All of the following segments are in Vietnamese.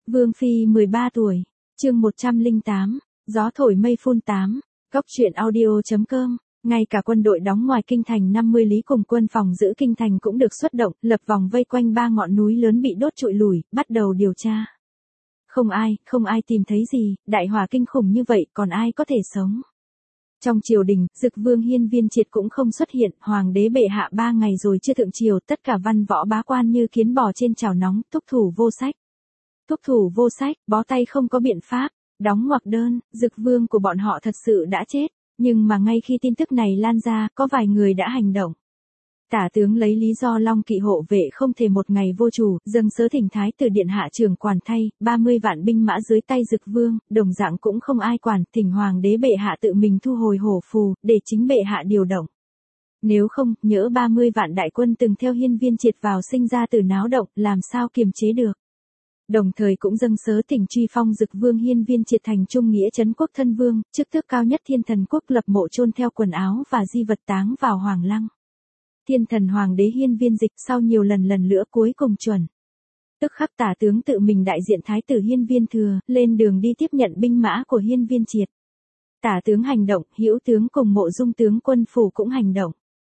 Vương Phi 13 tuổi, chương 108, gió thổi mây phun 8, Cóc truyện audio.com. Ngay cả quân đội đóng ngoài kinh thành 50 lý cùng quân phòng giữ kinh thành cũng được xuất động, lập vòng vây quanh 3 ngọn núi lớn bị đốt trụi lủi, bắt đầu điều tra. Không ai tìm thấy gì, đại hỏa kinh khủng như vậy còn ai có thể sống. Trong triều đình, Dực Vương Hiên Viên Triệt cũng không xuất hiện, hoàng đế bệ hạ 3 ngày rồi chưa thượng triều, tất cả văn võ bá quan như kiến bò trên chảo nóng, thúc thủ vô sách, bó tay không có biện pháp, đóng ngoặc đơn, Dực Vương của bọn họ thật sự đã chết, nhưng mà ngay khi tin tức này lan ra, có vài người đã hành động. Tả tướng lấy lý do Long Kỵ hộ vệ không thể một ngày vô chủ, dâng sớ thỉnh thái tử điện hạ trưởng quản thay, 30 vạn binh mã dưới tay Dực Vương, đồng dạng cũng không ai quản, thỉnh hoàng đế bệ hạ tự mình thu hồi hổ phù, để chính bệ hạ điều động. Nếu không, nhỡ 30 vạn đại quân từng theo Hiên Viên Triệt vào sinh ra từ náo động, làm sao kiềm chế được. Đồng thời cũng dâng sớ thỉnh truy phong Dực Vương Hiên Viên Triệt thành trung nghĩa trấn quốc thân vương, chức tước cao nhất Thiên Thần Quốc, lập mộ chôn theo quần áo và di vật táng vào hoàng lăng. Thiên Thần Hoàng đế Hiên Viên Dịch sau nhiều lần nữa cuối cùng chuẩn. Tức khắc tả tướng tự mình đại diện thái tử Hiên Viên Thừa, lên đường đi tiếp nhận binh mã của Hiên Viên Triệt. Tả tướng hành động, Hữu tướng cùng Mộ Dung tướng quân phủ cũng hành động.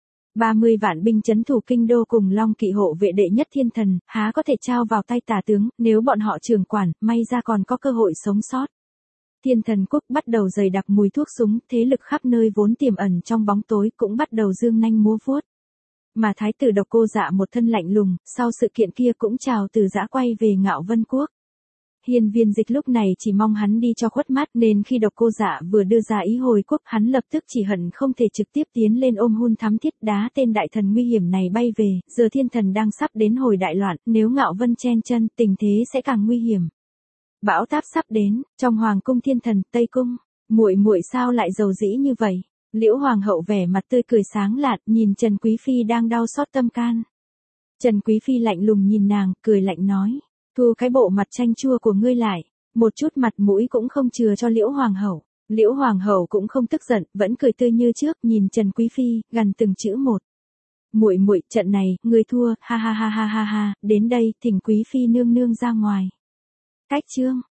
30 vạn binh trấn thủ kinh đô cùng Long Kỵ hộ vệ đệ nhất thiên thần, há có thể trao vào tay tả tướng, nếu bọn họ trưởng quản, may ra còn có cơ hội sống sót. Thiên Thần Quốc bắt đầu dày đặc mùi thuốc súng, thế lực khắp nơi vốn tiềm ẩn trong bóng tối cũng bắt đầu dương nanh múa vuốt. Mà thái tử Độc Cô Dạ một thân lạnh lùng, sau sự kiện kia cũng chào từ giã quay về Ngạo Vân Quốc. Hiên Viên Dịch lúc này chỉ mong hắn đi cho khuất mắt, nên khi Độc Cô Dạ vừa đưa ra ý hồi quốc, hắn lập tức chỉ hận không thể trực tiếp tiến lên ôm hun thắm thiết đá tên đại thần nguy hiểm này bay về, giờ thiên thần đang sắp đến hồi đại loạn, nếu Ngạo Vân chen chân, tình thế sẽ càng nguy hiểm. Bão táp sắp đến, trong hoàng cung thiên thần, Tây cung, muội sao lại giàu dĩ như vậy? Liễu hoàng hậu vẻ mặt tươi cười sáng lạn, nhìn Trần Quý phi đang đau xót tâm can. Trần Quý phi lạnh lùng nhìn nàng, cười lạnh nói: "Thu cái bộ mặt chanh chua của ngươi lại." Một chút mặt mũi cũng không chừa cho Liễu hoàng hậu. Liễu hoàng hậu cũng không tức giận, vẫn cười tươi như trước, nhìn Trần Quý phi, gằn từng chữ một: "Muội, trận này, ngươi thua, ha ha ha ha ha ha, đến đây, thỉnh Quý phi nương nương ra ngoài." Cách chương